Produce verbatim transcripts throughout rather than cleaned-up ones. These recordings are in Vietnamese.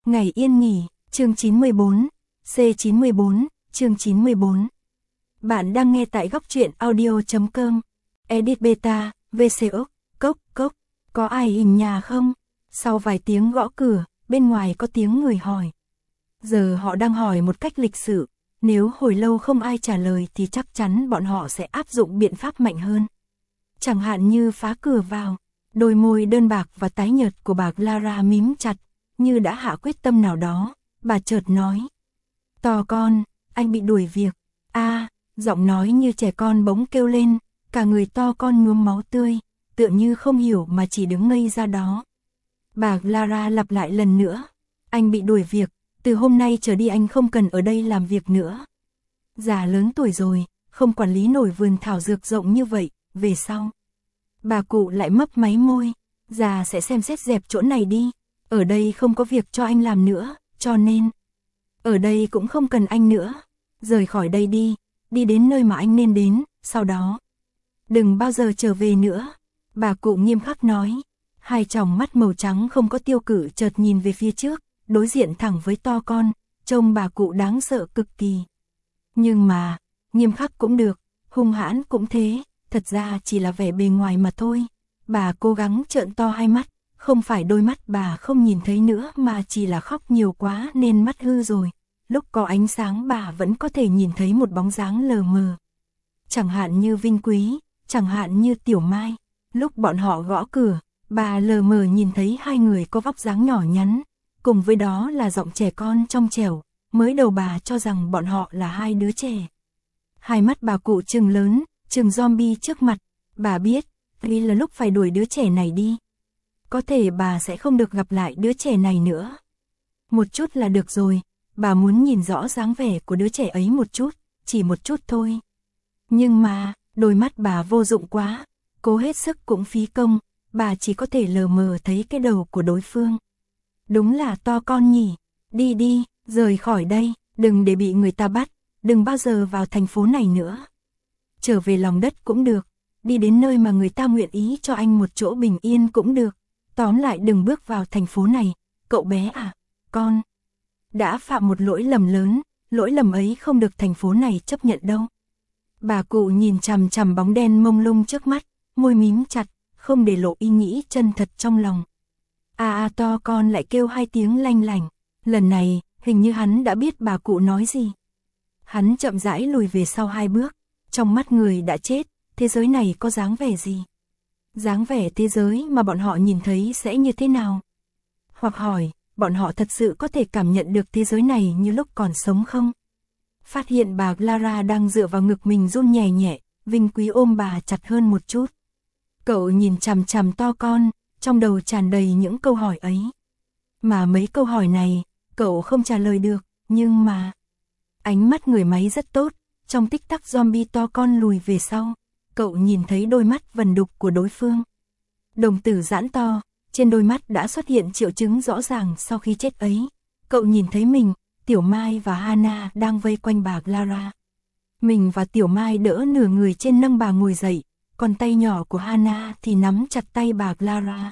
Ngày yên nghỉ, chương chín mươi bốn, C chín mươi bốn, chương chín mươi bốn. Bạn đang nghe tại góc truyện audio chấm com. Edit beta, vê xê úc, cốc, cốc, có ai in nhà không? Sau vài tiếng gõ cửa, bên ngoài có tiếng người hỏi. Giờ họ đang hỏi một cách lịch sự, nếu hồi lâu không ai trả lời thì chắc chắn bọn họ sẽ áp dụng biện pháp mạnh hơn. Chẳng hạn như phá cửa vào, đôi môi đơn bạc và tái nhợt của bà Clara mím chặt, như đã hạ quyết tâm nào đó, bà chợt nói. To con, anh bị đuổi việc. A, giọng nói như trẻ con bỗng kêu lên, cả người to con nhuốm máu tươi, tựa như không hiểu mà chỉ đứng ngây ra đó. Bà Clara lặp lại lần nữa, anh bị đuổi việc, từ hôm nay trở đi anh không cần ở đây làm việc nữa. Già lớn tuổi rồi, không quản lý nổi vườn thảo dược rộng như vậy, về sau. Bà cụ lại mấp máy môi, già sẽ xem xét dẹp chỗ này đi, ở đây không có việc cho anh làm nữa, cho nên, ở đây cũng không cần anh nữa, rời khỏi đây đi, đi đến nơi mà anh nên đến, sau đó, đừng bao giờ trở về nữa, bà cụ nghiêm khắc nói, hai tròng mắt màu trắng không có tiêu cự chợt nhìn về phía trước, đối diện thẳng với to con, trông bà cụ đáng sợ cực kỳ. Nhưng mà, nghiêm khắc cũng được, hung hãn cũng thế, thật ra chỉ là vẻ bề ngoài mà thôi. Bà cố gắng trợn to hai mắt, không phải đôi mắt bà không nhìn thấy nữa mà chỉ là khóc nhiều quá nên mắt hư rồi. Lúc có ánh sáng bà vẫn có thể nhìn thấy một bóng dáng lờ mờ. Chẳng hạn như Vinh Quý, chẳng hạn như Tiểu Mai. Lúc bọn họ gõ cửa, bà lờ mờ nhìn thấy hai người có vóc dáng nhỏ nhắn, cùng với đó là giọng trẻ con trong trẻo. Mới đầu bà cho rằng bọn họ là hai đứa trẻ. Hai mắt bà cụ trừng lớn, trừng zombie trước mặt, bà biết, đây là lúc phải đuổi đứa trẻ này đi. Có thể bà sẽ không được gặp lại đứa trẻ này nữa. Một chút là được rồi, bà muốn nhìn rõ dáng vẻ của đứa trẻ ấy một chút, chỉ một chút thôi. Nhưng mà, đôi mắt bà vô dụng quá, cố hết sức cũng phí công, bà chỉ có thể lờ mờ thấy cái đầu của đối phương. Đúng là to con nhỉ, đi đi, rời khỏi đây, đừng để bị người ta bắt, đừng bao giờ vào thành phố này nữa. Trở về lòng đất cũng được, đi đến nơi mà người ta nguyện ý cho anh một chỗ bình yên cũng được. Tóm lại đừng bước vào thành phố này, cậu bé à, con. Đã phạm một lỗi lầm lớn, lỗi lầm ấy không được thành phố này chấp nhận đâu. Bà cụ nhìn chằm chằm bóng đen mông lung trước mắt, môi mím chặt, không để lộ ý nghĩ chân thật trong lòng. À à to con lại kêu hai tiếng lanh lảnh, lần này, hình như hắn đã biết bà cụ nói gì. Hắn chậm rãi lùi về sau hai bước, trong mắt người đã chết, thế giới này có dáng vẻ gì? Dáng vẻ thế giới mà bọn họ nhìn thấy sẽ như thế nào? Hoặc hỏi, bọn họ thật sự có thể cảm nhận được thế giới này như lúc còn sống không? Phát hiện bà Clara đang dựa vào ngực mình run nhẹ nhẹ, Vinh Quý ôm bà chặt hơn một chút. Cậu nhìn chằm chằm to con, trong đầu tràn đầy những câu hỏi ấy. Mà mấy câu hỏi này, cậu không trả lời được, nhưng mà... Ánh mắt người máy rất tốt, trong tích tắc zombie to con lùi về sau, cậu nhìn thấy đôi mắt vần đục của đối phương. Đồng tử giãn to, trên đôi mắt đã xuất hiện triệu chứng rõ ràng sau khi chết ấy. Cậu nhìn thấy mình, Tiểu Mai và Hana đang vây quanh bà Clara. Mình và Tiểu Mai đỡ nửa người trên nâng bà ngồi dậy, còn tay nhỏ của Hana thì nắm chặt tay bà Clara.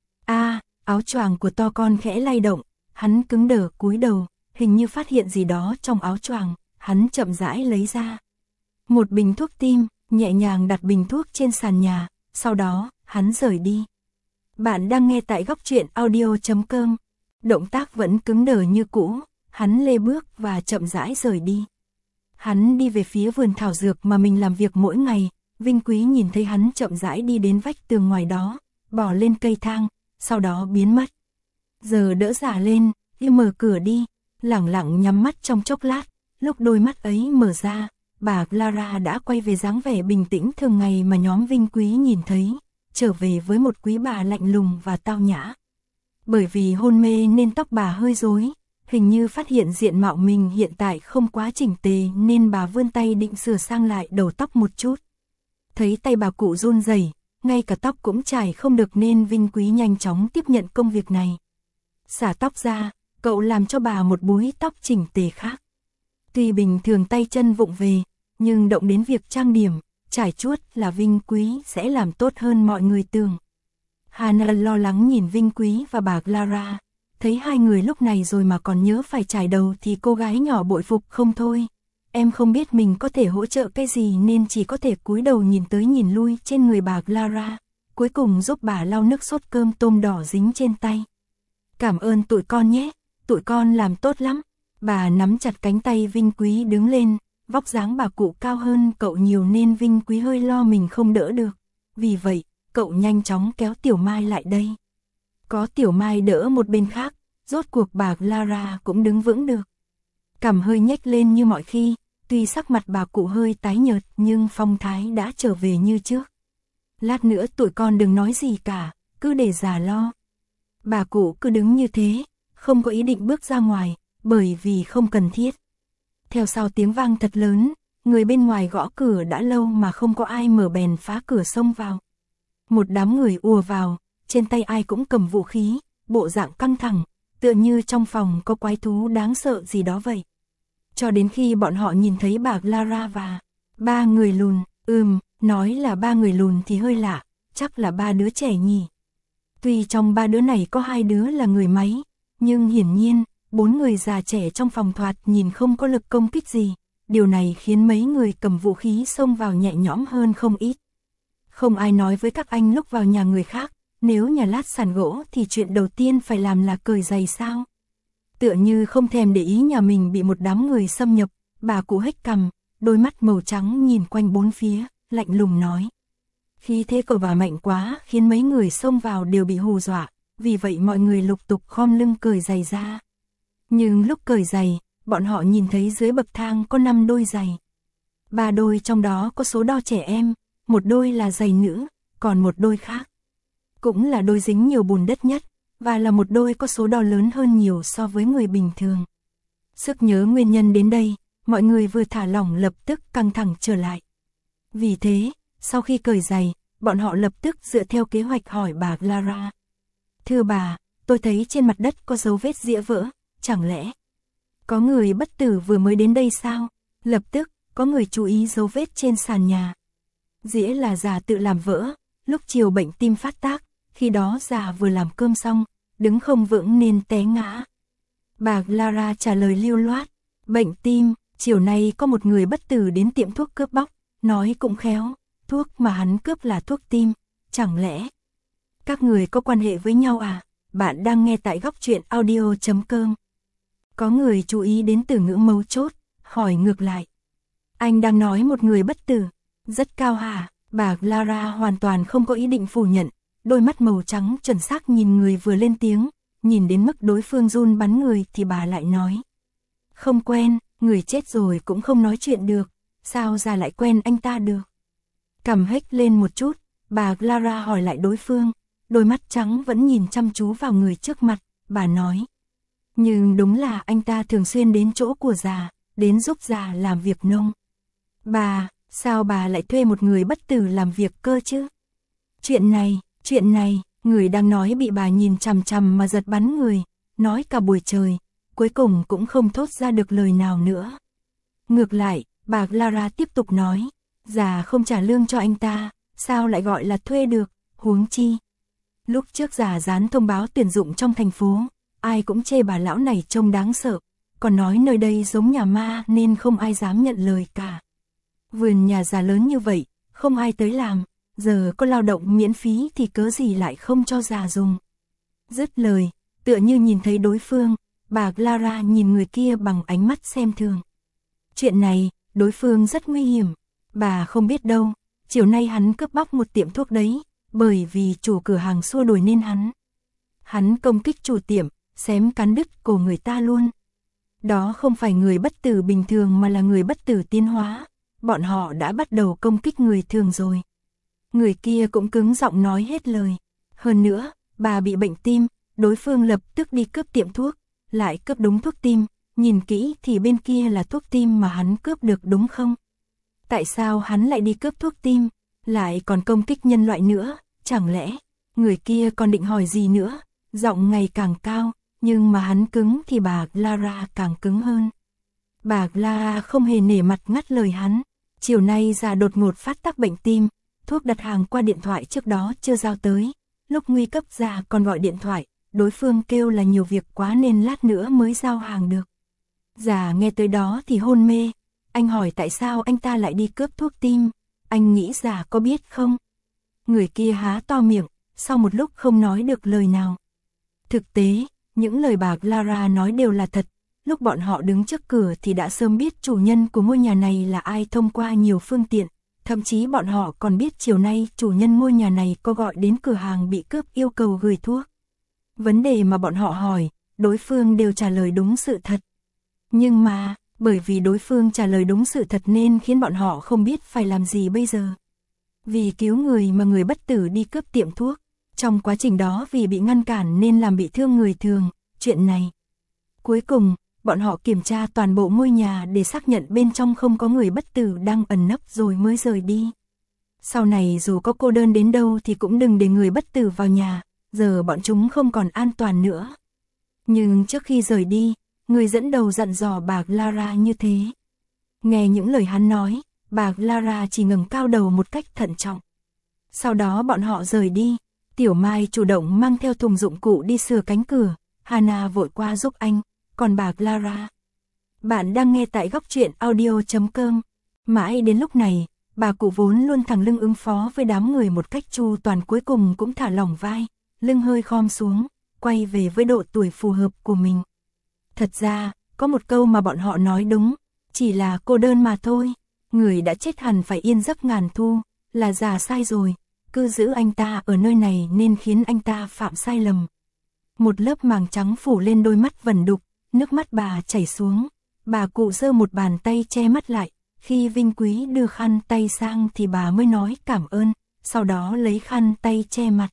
A, áo choàng của to con khẽ lay động, hắn cứng đờ cúi đầu, hình như phát hiện gì đó trong áo choàng, hắn chậm rãi lấy ra một bình thuốc tim, nhẹ nhàng đặt bình thuốc trên sàn nhà, sau đó, hắn rời đi. Bạn đang nghe tại góc truyện audio chấm com. Động tác vẫn cứng đờ như cũ, hắn lê bước và chậm rãi rời đi. Hắn đi về phía vườn thảo dược mà mình làm việc mỗi ngày, Vinh Quý nhìn thấy hắn chậm rãi đi đến vách tường ngoài đó, bỏ lên cây thang, sau đó biến mất. Giờ đỡ giả lên, đi mở cửa đi, lẳng lặng nhắm mắt trong chốc lát, lúc đôi mắt ấy mở ra, bà Clara đã quay về dáng vẻ bình tĩnh thường ngày mà nhóm Vinh Quý nhìn thấy, trở về với một quý bà lạnh lùng và tao nhã. Bởi vì hôn mê nên tóc bà hơi rối, hình như phát hiện diện mạo mình hiện tại không quá chỉnh tề nên bà vươn tay định sửa sang lại đầu tóc một chút. Thấy tay bà cụ run rẩy, ngay cả tóc cũng chải không được nên Vinh Quý nhanh chóng tiếp nhận công việc này. Xả tóc ra, cậu làm cho bà một búi tóc chỉnh tề khác. Tuy bình thường tay chân vụng về, nhưng động đến việc trang điểm, trải chuốt là Vinh Quý sẽ làm tốt hơn mọi người tưởng. Hana lo lắng nhìn Vinh Quý và bà Clara, thấy hai người lúc này rồi mà còn nhớ phải trải đầu thì cô gái nhỏ bội phục không thôi. Em không biết mình có thể hỗ trợ cái gì nên chỉ có thể cúi đầu nhìn tới nhìn lui trên người bà Clara, cuối cùng giúp bà lau nước sốt cơm tôm đỏ dính trên tay. Cảm ơn tụi con nhé, tụi con làm tốt lắm. Bà nắm chặt cánh tay Vinh Quý đứng lên, vóc dáng bà cụ cao hơn cậu nhiều nên Vinh Quý hơi lo mình không đỡ được. Vì vậy, cậu nhanh chóng kéo Tiểu Mai lại đây. Có Tiểu Mai đỡ một bên khác, rốt cuộc bà Clara cũng đứng vững được. Cằm hơi nhếch lên như mọi khi, tuy sắc mặt bà cụ hơi tái nhợt nhưng phong thái đã trở về như trước. Lát nữa tụi con đừng nói gì cả, cứ để già lo. Bà cụ cứ đứng như thế, không có ý định bước ra ngoài, bởi vì không cần thiết. Theo sau tiếng vang thật lớn, người bên ngoài gõ cửa đã lâu mà không có ai mở bèn phá cửa xông vào. Một đám người ùa vào, trên tay ai cũng cầm vũ khí, bộ dạng căng thẳng, tựa như trong phòng có quái thú đáng sợ gì đó vậy. Cho đến khi bọn họ nhìn thấy bà Clara và ba người lùn, ừm, nói là ba người lùn thì hơi lạ, chắc là ba đứa trẻ nhỉ. Tuy trong ba đứa này có hai đứa là người máy, nhưng hiển nhiên, bốn người già trẻ trong phòng thoạt nhìn không có lực công kích gì. Điều này khiến mấy người cầm vũ khí xông vào nhẹ nhõm hơn không ít. Không ai nói với các anh lúc vào nhà người khác, nếu nhà lát sàn gỗ thì chuyện đầu tiên phải làm là cởi giày sao. Tựa như không thèm để ý nhà mình bị một đám người xâm nhập, bà cụ hếch cằm, đôi mắt màu trắng nhìn quanh bốn phía, lạnh lùng nói. Khí thế của bà mạnh quá khiến mấy người xông vào đều bị hù dọa, vì vậy mọi người lục tục khom lưng cởi giày ra. Nhưng lúc cởi giày, bọn họ nhìn thấy dưới bậc thang có năm đôi giày. Ba đôi trong đó có số đo trẻ em, một đôi là giày nữ, còn một đôi khác cũng là đôi dính nhiều bùn đất nhất, và là một đôi có số đo lớn hơn nhiều so với người bình thường. Sức nhớ nguyên nhân đến đây, mọi người vừa thả lỏng lập tức căng thẳng trở lại. Vì thế, sau khi cởi giày, bọn họ lập tức dựa theo kế hoạch hỏi bà Clara. Thưa bà, tôi thấy trên mặt đất có dấu vết dĩa vỡ, chẳng lẽ có người bất tử vừa mới đến đây sao? Lập tức, có người chú ý dấu vết trên sàn nhà. Dĩa là già tự làm vỡ, lúc chiều bệnh tim phát tác, khi đó già vừa làm cơm xong, đứng không vững nên té ngã. Bà Clara trả lời lưu loát, bệnh tim, chiều nay có một người bất tử đến tiệm thuốc cướp bóc, nói cũng khéo, thuốc mà hắn cướp là thuốc tim, chẳng lẽ các người có quan hệ với nhau à? Bạn đang nghe tại góc truyện audio chấm com. Có người chú ý đến từ ngữ mấu chốt, hỏi ngược lại. Anh đang nói một người bất tử, rất cao hả? Bà Clara hoàn toàn không có ý định phủ nhận, đôi mắt màu trắng chuẩn xác nhìn người vừa lên tiếng, nhìn đến mức đối phương run bắn người thì bà lại nói. Không quen, người chết rồi cũng không nói chuyện được, sao già lại quen anh ta được? Cằm hếch lên một chút, bà Clara hỏi lại đối phương, đôi mắt trắng vẫn nhìn chăm chú vào người trước mặt, bà nói. Nhưng đúng là anh ta thường xuyên đến chỗ của già, đến giúp già làm việc nông. Bà, sao bà lại thuê một người bất tử làm việc cơ chứ? Chuyện này, chuyện này, người đang nói bị bà nhìn chằm chằm mà giật bắn người, nói cả buổi trời, cuối cùng cũng không thốt ra được lời nào nữa. Ngược lại, bà Clara tiếp tục nói, già không trả lương cho anh ta, sao lại gọi là thuê được, huống chi. Lúc trước già dán thông báo tuyển dụng trong thành phố, ai cũng chê bà lão này trông đáng sợ, còn nói nơi đây giống nhà ma nên không ai dám nhận lời cả. Vườn nhà già lớn như vậy, không ai tới làm, giờ có lao động miễn phí thì cớ gì lại không cho già dùng. Dứt lời, tựa như nhìn thấy đối phương, bà Clara nhìn người kia bằng ánh mắt xem thường. Chuyện này, đối phương rất nguy hiểm, bà không biết đâu, chiều nay hắn cướp bóc một tiệm thuốc đấy, bởi vì chủ cửa hàng xua đuổi nên hắn. Hắn công kích chủ tiệm, xém cắn đứt cổ người ta luôn. Đó không phải người bất tử bình thường mà là người bất tử tiến hóa, bọn họ đã bắt đầu công kích người thường rồi. Người kia cũng cứng giọng nói hết lời. Hơn nữa, bà bị bệnh tim, đối phương lập tức đi cướp tiệm thuốc, lại cướp đúng thuốc tim, nhìn kỹ thì bên kia là thuốc tim mà hắn cướp được đúng không? Tại sao hắn lại đi cướp thuốc tim, lại còn công kích nhân loại nữa, chẳng lẽ, người kia còn định hỏi gì nữa, giọng ngày càng cao, nhưng mà hắn cứng thì bà Clara càng cứng hơn. Bà Clara không hề nể mặt ngắt lời hắn, chiều nay già đột ngột phát tác bệnh tim, thuốc đặt hàng qua điện thoại trước đó chưa giao tới, lúc nguy cấp già còn gọi điện thoại, đối phương kêu là nhiều việc quá nên lát nữa mới giao hàng được. Già nghe tới đó thì hôn mê, anh hỏi tại sao anh ta lại đi cướp thuốc tim, anh nghĩ già có biết không? Người kia há to miệng, sau một lúc không nói được lời nào. Thực tế, những lời bà Clara nói đều là thật, lúc bọn họ đứng trước cửa thì đã sớm biết chủ nhân của ngôi nhà này là ai thông qua nhiều phương tiện, thậm chí bọn họ còn biết chiều nay chủ nhân ngôi nhà này có gọi đến cửa hàng bị cướp yêu cầu gửi thuốc. Vấn đề mà bọn họ hỏi, đối phương đều trả lời đúng sự thật. Nhưng mà, bởi vì đối phương trả lời đúng sự thật nên khiến bọn họ không biết phải làm gì bây giờ. Vì cứu người mà người bất tử đi cướp tiệm thuốc, trong quá trình đó vì bị ngăn cản nên làm bị thương người thường, chuyện này. Cuối cùng, bọn họ kiểm tra toàn bộ ngôi nhà để xác nhận bên trong không có người bất tử đang ẩn nấp rồi mới rời đi. Sau này dù có cô đơn đến đâu thì cũng đừng để người bất tử vào nhà, giờ bọn chúng không còn an toàn nữa. Nhưng trước khi rời đi, người dẫn đầu dặn dò bà Clara như thế. Nghe những lời hắn nói, bà Clara chỉ ngẩng cao đầu một cách thận trọng. Sau đó bọn họ rời đi, Tiểu Mai chủ động mang theo thùng dụng cụ đi sửa cánh cửa, Hana vội qua giúp anh, còn bà Clara. Bạn đang nghe tại góc truyện audio chấm com. Mãi đến lúc này, bà cụ vốn luôn thẳng lưng ứng phó với đám người một cách chu toàn cuối cùng cũng thả lỏng vai, lưng hơi khom xuống, quay về với độ tuổi phù hợp của mình. Thật ra, có một câu mà bọn họ nói đúng, chỉ là cô đơn mà thôi, người đã chết hẳn phải yên giấc ngàn thu, là già sai rồi, cứ giữ anh ta ở nơi này nên khiến anh ta phạm sai lầm. Một lớp màng trắng phủ lên đôi mắt vẩn đục, nước mắt bà chảy xuống, bà cụ giơ một bàn tay che mắt lại, khi Vinh Quý đưa khăn tay sang thì bà mới nói cảm ơn, sau đó lấy khăn tay che mặt.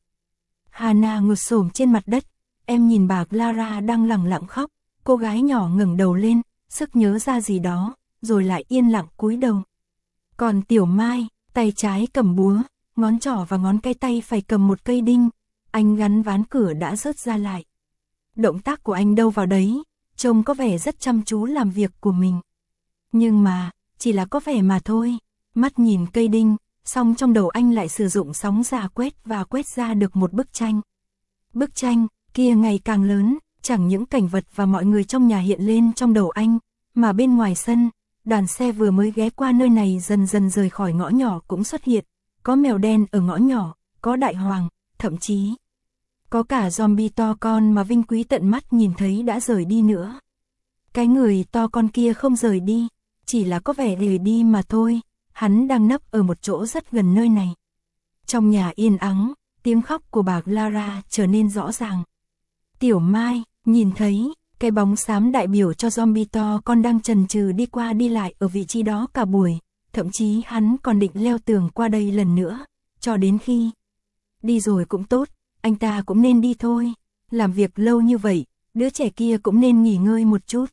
Hana ngồi xổm trên mặt đất, em nhìn bà Clara đang lẳng lặng khóc, cô gái nhỏ ngẩng đầu lên, sực nhớ ra gì đó, rồi lại yên lặng cúi đầu. Còn Tiểu Mai, tay trái cầm búa, ngón trỏ và ngón cái tay phải cầm một cây đinh, anh gắn ván cửa đã rớt ra lại. Động tác của anh đâu vào đấy, trông có vẻ rất chăm chú làm việc của mình. Nhưng mà, chỉ là có vẻ mà thôi, mắt nhìn cây đinh, xong trong đầu anh lại sử dụng sóng giả quét và quét ra được một bức tranh. Bức tranh kia ngày càng lớn, chẳng những cảnh vật và mọi người trong nhà hiện lên trong đầu anh, mà bên ngoài sân, đoàn xe vừa mới ghé qua nơi này dần dần rời khỏi ngõ nhỏ cũng xuất hiện, có mèo đen ở ngõ nhỏ, có đại hoàng, thậm chí có cả zombie to con mà Vinh Quý tận mắt nhìn thấy đã rời đi nữa. Cái người to con kia không rời đi, chỉ là có vẻ rời đi mà thôi, hắn đang nấp ở một chỗ rất gần nơi này. Trong nhà yên ắng, tiếng khóc của bà Clara trở nên rõ ràng. Tiểu Mai nhìn thấy cái bóng xám đại biểu cho zombie to con đang chần chừ đi qua đi lại ở vị trí đó cả buổi, thậm chí hắn còn định leo tường qua đây lần nữa, cho đến khi đi rồi cũng tốt, anh ta cũng nên đi thôi, làm việc lâu như vậy, đứa trẻ kia cũng nên nghỉ ngơi một chút.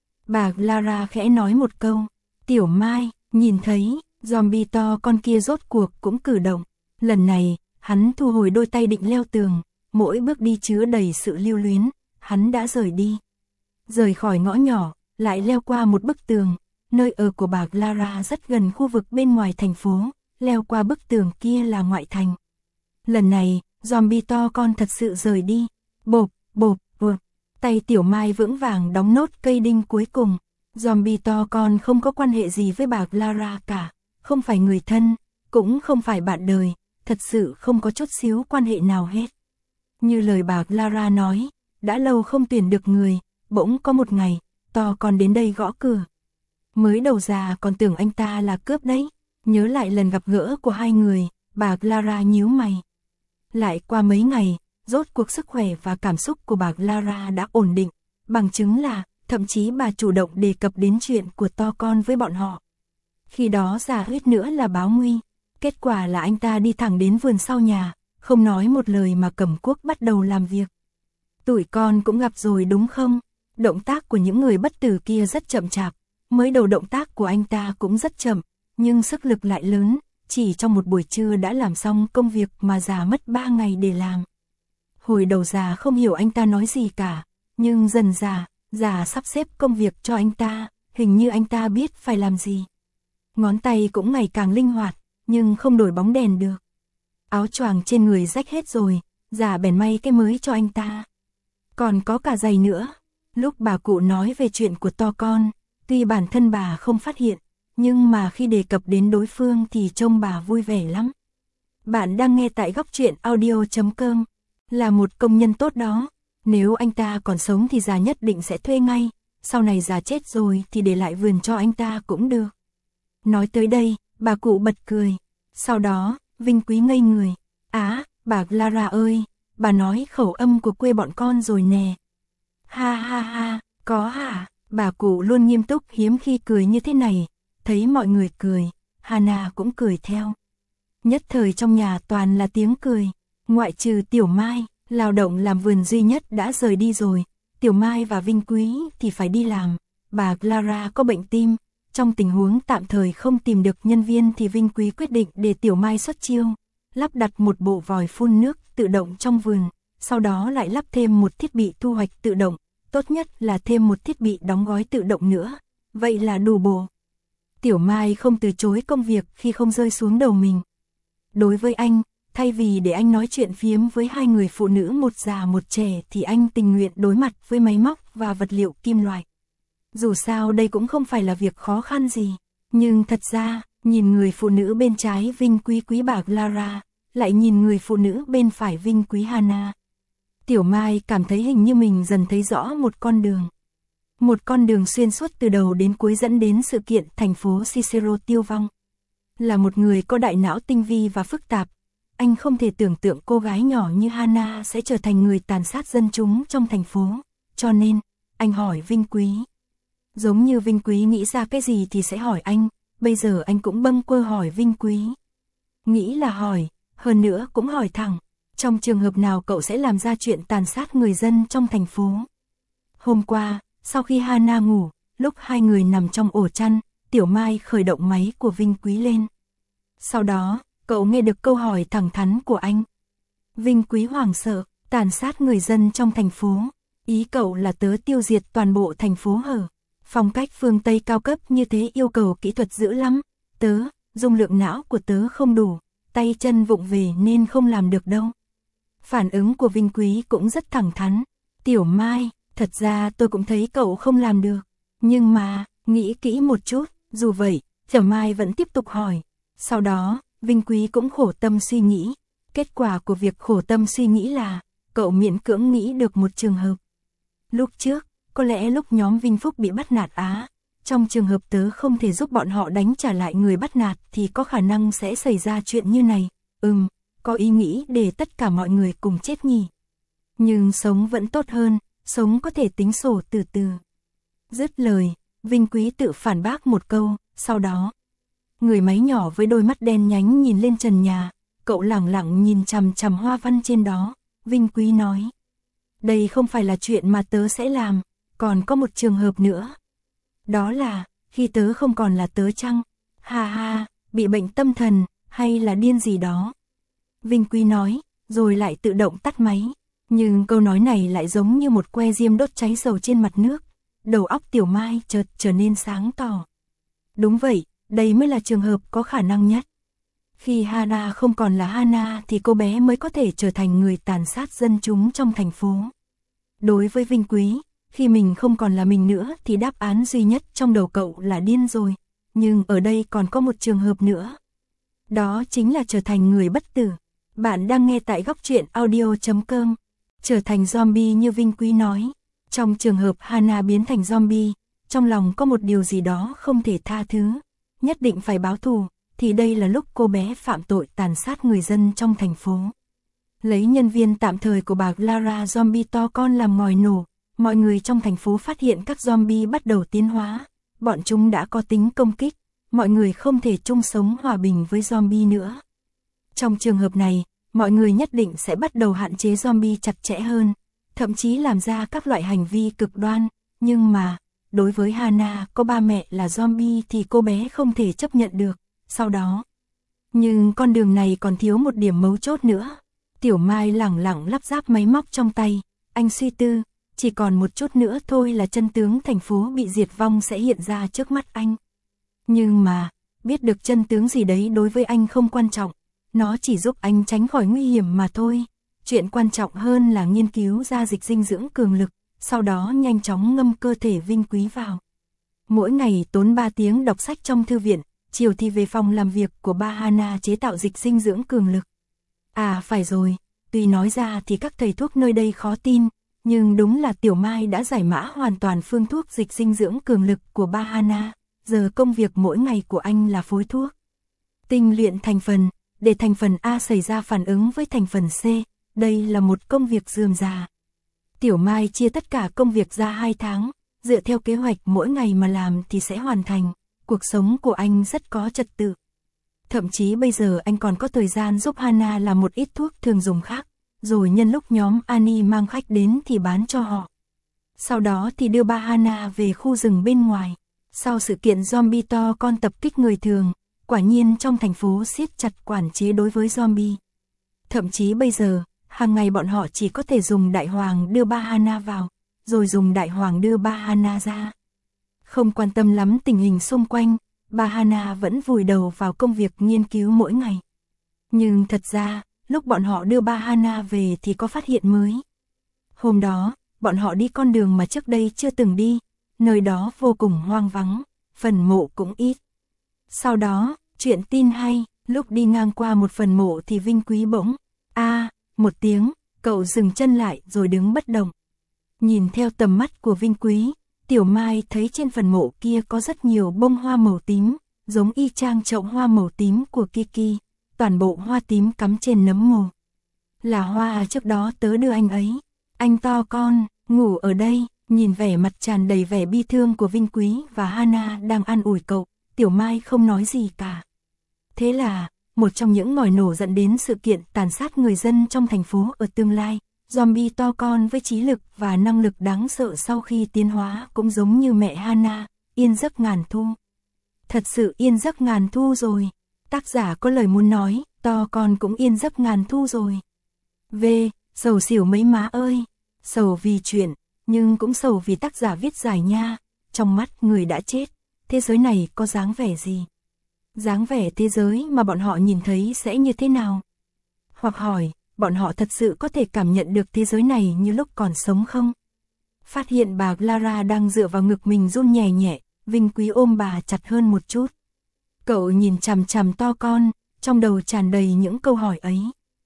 Bà Clara khẽ nói một câu, Tiểu Mai nhìn thấy zombie to con kia rốt cuộc cũng cử động, lần này hắn thu hồi đôi tay định leo tường, mỗi bước đi chứa đầy sự lưu luyến, hắn đã rời đi. Rời khỏi ngõ nhỏ, lại leo qua một bức tường, nơi ở của bà Clara rất gần khu vực bên ngoài thành phố, leo qua bức tường kia là ngoại thành. Lần này, zombie to con thật sự rời đi, bộp, bộp, bộp, tay Tiểu Mai vững vàng đóng nốt cây đinh cuối cùng. Zombie to con không có quan hệ gì với bà Clara cả, không phải người thân, cũng không phải bạn đời, thật sự không có chút xíu quan hệ nào hết. Như lời bà Clara nói, đã lâu không tuyển được người, bỗng có một ngày, to con đến đây gõ cửa. Mới đầu già còn tưởng anh ta là cướp đấy, nhớ lại lần gặp gỡ của hai người, bà Clara nhíu mày. Lại qua mấy ngày, rốt cuộc sức khỏe và cảm xúc của bà Clara đã ổn định, bằng chứng là, thậm chí bà chủ động đề cập đến chuyện của to con với bọn họ. Khi đó già huyết nữa là báo nguy, kết quả là anh ta đi thẳng đến vườn sau nhà, không nói một lời mà cầm cuốc bắt đầu làm việc. Tụi con cũng gặp rồi đúng không? Động tác của những người bất tử kia rất chậm chạp, mới đầu động tác của anh ta cũng rất chậm, nhưng sức lực lại lớn, chỉ trong một buổi trưa đã làm xong công việc mà già mất ba ngày để làm. Hồi đầu già không hiểu anh ta nói gì cả, nhưng dần già, già sắp xếp công việc cho anh ta, hình như anh ta biết phải làm gì. Ngón tay cũng ngày càng linh hoạt, nhưng không đổi bóng đèn được. Áo choàng trên người rách hết rồi, già bèn may cái mới cho anh ta. Còn có cả giày nữa. Lúc bà cụ nói về chuyện của to con, tuy bản thân bà không phát hiện, nhưng mà khi đề cập đến đối phương thì trông bà vui vẻ lắm. Bạn đang nghe tại góc truyện audio chấm com. Là một công nhân tốt đó. Nếu anh ta còn sống thì già nhất định sẽ thuê ngay. Sau này già chết rồi thì để lại vườn cho anh ta cũng được. Nói tới đây, bà cụ bật cười. Sau đó, Vinh Quý ngây người. Á, bà Clara ơi, bà nói khẩu âm của quê bọn con rồi nè. Ha ha ha, có hả? Bà cụ luôn nghiêm túc hiếm khi cười như thế này. Thấy mọi người cười, Hana cũng cười theo. Nhất thời trong nhà toàn là tiếng cười. Ngoại trừ Tiểu Mai, lao động làm vườn duy nhất đã rời đi rồi. Tiểu Mai và Vinh Quý thì phải đi làm. Bà Clara có bệnh tim. Trong tình huống tạm thời không tìm được nhân viên thì Vinh Quý quyết định để Tiểu Mai xuất chiêu. Lắp đặt một bộ vòi phun nước tự động trong vườn. Sau đó lại lắp thêm một thiết bị thu hoạch tự động. Tốt nhất là thêm một thiết bị đóng gói tự động nữa. Vậy là đủ bộ. Tiểu Mai không từ chối công việc khi không rơi xuống đầu mình. Đối với anh, thay vì để anh nói chuyện phiếm với hai người phụ nữ một già một trẻ thì anh tình nguyện đối mặt với máy móc và vật liệu kim loại. Dù sao đây cũng không phải là việc khó khăn gì. Nhưng thật ra, nhìn người phụ nữ bên trái Vinh Quý quý bà Clara, lại nhìn người phụ nữ bên phải Vinh Quý Hana. Tiểu Mai cảm thấy hình như mình dần thấy rõ một con đường. Một con đường xuyên suốt từ đầu đến cuối dẫn đến sự kiện thành phố Cicero tiêu vong. Là một người có đại não tinh vi và phức tạp, anh không thể tưởng tượng cô gái nhỏ như Hana sẽ trở thành người tàn sát dân chúng trong thành phố. Cho nên, anh hỏi Vinh Quý. Giống như Vinh Quý nghĩ ra cái gì thì sẽ hỏi anh, bây giờ anh cũng bâng quơ hỏi Vinh Quý. Nghĩ là hỏi, hơn nữa cũng hỏi thẳng, trong trường hợp nào cậu sẽ làm ra chuyện tàn sát người dân trong thành phố? Hôm qua, sau khi Hana ngủ, lúc hai người nằm trong ổ chăn, Tiểu Mai khởi động máy của Vinh Quý lên. Sau đó, cậu nghe được câu hỏi thẳng thắn của anh. Vinh Quý hoảng sợ, tàn sát người dân trong thành phố. Ý cậu là tớ tiêu diệt toàn bộ thành phố hở? Phong cách phương Tây cao cấp như thế yêu cầu kỹ thuật dữ lắm. Tớ, dung lượng não của tớ không đủ, tay chân vụng về nên không làm được đâu. Phản ứng của Vinh Quý cũng rất thẳng thắn. Tiểu Mai, thật ra tôi cũng thấy cậu không làm được. Nhưng mà, nghĩ kỹ một chút, dù vậy, Tiểu Mai vẫn tiếp tục hỏi. Sau đó, Vinh Quý cũng khổ tâm suy nghĩ. Kết quả của việc khổ tâm suy nghĩ là, cậu miễn cưỡng nghĩ được một trường hợp. Lúc trước, có lẽ lúc nhóm Vinh Phúc bị bắt nạt Á, trong trường hợp tớ không thể giúp bọn họ đánh trả lại người bắt nạt thì có khả năng sẽ xảy ra chuyện như này. Ừm, có ý nghĩ để tất cả mọi người cùng chết nhỉ. Nhưng sống vẫn tốt hơn, sống có thể tính sổ từ từ. Dứt lời, Vinh Quý tự phản bác một câu, sau đó. Người máy nhỏ với đôi mắt đen nhánh nhìn lên trần nhà, cậu lẳng lặng nhìn chằm chằm hoa văn trên đó. Vinh Quý nói. Đây không phải là chuyện mà tớ sẽ làm, còn có một trường hợp nữa. Đó là, khi tớ không còn là tớ chăng? Ha ha, bị bệnh tâm thần, hay là điên gì đó? Vinh Quý nói, rồi lại tự động tắt máy. Nhưng câu nói này lại giống như một que diêm đốt cháy dầu trên mặt nước. Đầu óc Tiểu Mai chợt trở nên sáng tỏ. Đúng vậy, đây mới là trường hợp có khả năng nhất. Khi Hana không còn là Hana thì cô bé mới có thể trở thành người tàn sát dân chúng trong thành phố. Đối với Vinh Quý, khi mình không còn là mình nữa thì đáp án duy nhất trong đầu cậu là điên rồi. Nhưng ở đây còn có một trường hợp nữa. Đó chính là trở thành người bất tử. Bạn đang nghe tại góc truyện audio chấm com. Trở thành zombie như Vinh Quý nói. Trong trường hợp Hana biến thành zombie, trong lòng có một điều gì đó không thể tha thứ. Nhất định phải báo thù, thì đây là lúc cô bé phạm tội tàn sát người dân trong thành phố. Lấy nhân viên tạm thời của bà Clara zombie to con làm ngòi nổ, mọi người trong thành phố phát hiện các zombie bắt đầu tiến hóa. Bọn chúng đã có tính công kích, mọi người không thể chung sống hòa bình với zombie nữa. Trong trường hợp này, mọi người nhất định sẽ bắt đầu hạn chế zombie chặt chẽ hơn, thậm chí làm ra các loại hành vi cực đoan. Nhưng mà, đối với Hana có ba mẹ là zombie thì cô bé không thể chấp nhận được. Sau đó, nhưng con đường này còn thiếu một điểm mấu chốt nữa. Tiểu Mai lẳng lặng lắp ráp máy móc trong tay. Anh suy tư, chỉ còn một chút nữa thôi là chân tướng thành phố bị diệt vong sẽ hiện ra trước mắt anh. Nhưng mà, biết được chân tướng gì đấy đối với anh không quan trọng. Nó chỉ giúp anh tránh khỏi nguy hiểm mà thôi. Chuyện quan trọng hơn là nghiên cứu ra dịch dinh dưỡng cường lực, sau đó nhanh chóng ngâm cơ thể Vinh Quý vào. Mỗi ngày tốn ba tiếng đọc sách trong thư viện, chiều thì về phòng làm việc của ba Hana chế tạo dịch dinh dưỡng cường lực. À phải rồi, tuy nói ra thì các thầy thuốc nơi đây khó tin, nhưng đúng là Tiểu Mai đã giải mã hoàn toàn phương thuốc dịch dinh dưỡng cường lực của ba Hana, giờ công việc mỗi ngày của anh là phối thuốc. Tinh luyện thành phần, để thành phần A xảy ra phản ứng với thành phần C, đây là một công việc rườm rà. Tiểu Mai chia tất cả công việc ra hai tháng, dựa theo kế hoạch mỗi ngày mà làm thì sẽ hoàn thành, cuộc sống của anh rất có trật tự. Thậm chí bây giờ anh còn có thời gian giúp Hana làm một ít thuốc thường dùng khác, rồi nhân lúc nhóm Annie mang khách đến thì bán cho họ. Sau đó thì đưa ba Hana về khu rừng bên ngoài. Sau sự kiện zombie to con tập kích người thường, quả nhiên trong thành phố siết chặt quản chế đối với zombie. Thậm chí bây giờ, hàng ngày bọn họ chỉ có thể dùng đại hoàng đưa ba Hana vào, rồi dùng đại hoàng đưa ba Hana ra. Không quan tâm lắm tình hình xung quanh, ba Hana vẫn vùi đầu vào công việc nghiên cứu mỗi ngày. Nhưng thật ra, lúc bọn họ đưa ba Hana về thì có phát hiện mới. Hôm đó, bọn họ đi con đường mà trước đây chưa từng đi, nơi đó vô cùng hoang vắng, phần mộ cũng ít. Sau đó, chuyện tin hay, lúc đi ngang qua một phần mộ thì Vinh Quý bỗng, a à, một tiếng, cậu dừng chân lại rồi đứng bất động. Nhìn theo tầm mắt của Vinh Quý, Tiểu Mai thấy trên phần mộ kia có rất nhiều bông hoa màu tím, giống y chang chậu hoa màu tím của Kiki, toàn bộ hoa tím cắm trên nấm mồ. Là hoa trước đó tớ đưa anh ấy. Anh to con, ngủ ở đây, nhìn vẻ mặt tràn đầy vẻ bi thương của Vinh Quý và Hana đang an ủi cậu, Tiểu Mai không nói gì cả. Thế là, một trong những ngòi nổ dẫn đến sự kiện tàn sát người dân trong thành phố ở tương lai, zombie to con với trí lực và năng lực đáng sợ sau khi tiến hóa cũng giống như mẹ Hana, yên giấc ngàn thu. Thật sự yên giấc ngàn thu rồi. Tác giả có lời muốn nói, to con cũng yên giấc ngàn thu rồi. V. Sầu xỉu mấy má ơi. Sầu vì chuyện, nhưng cũng sầu vì tác giả viết dài nha. Trong mắt người đã chết, thế giới này có dáng vẻ gì? Dáng vẻ thế giới mà bọn họ nhìn thấy sẽ như thế nào? Hoặc hỏi, bọn họ thật sự có thể cảm nhận được thế giới này như lúc còn sống không? Phát hiện bà Clara đang dựa vào ngực mình run nhẹ nhẹ, Vinh Quý ôm bà chặt hơn một chút. Cậu nhìn chằm chằm to con, trong đầu tràn đầy những câu hỏi ấy.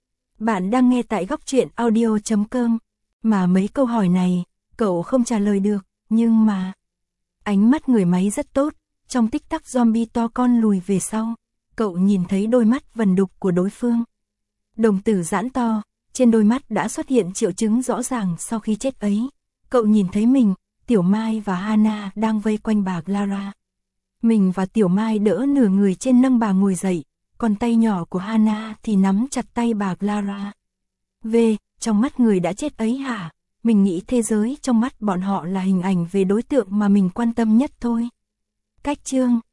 Bạn đang nghe tại góc truyện audio chấm com, mà mấy câu hỏi này, cậu không trả lời được, nhưng mà... Ánh mắt người máy rất tốt, trong tích tắc zombie to con lùi về sau, cậu nhìn thấy đôi mắt vần đục của đối phương. Đồng tử giãn to, trên đôi mắt đã xuất hiện triệu chứng rõ ràng sau khi chết ấy. Cậu nhìn thấy mình, Tiểu Mai và Hana đang vây quanh bà Clara. Mình và Tiểu Mai đỡ nửa người trên nâng bà ngồi dậy, còn tay nhỏ của Hana thì nắm chặt tay bà Clara. V. Trong mắt người đã chết ấy hả? Mình nghĩ thế giới trong mắt bọn họ là hình ảnh về đối tượng mà mình quan tâm nhất thôi. Cách chương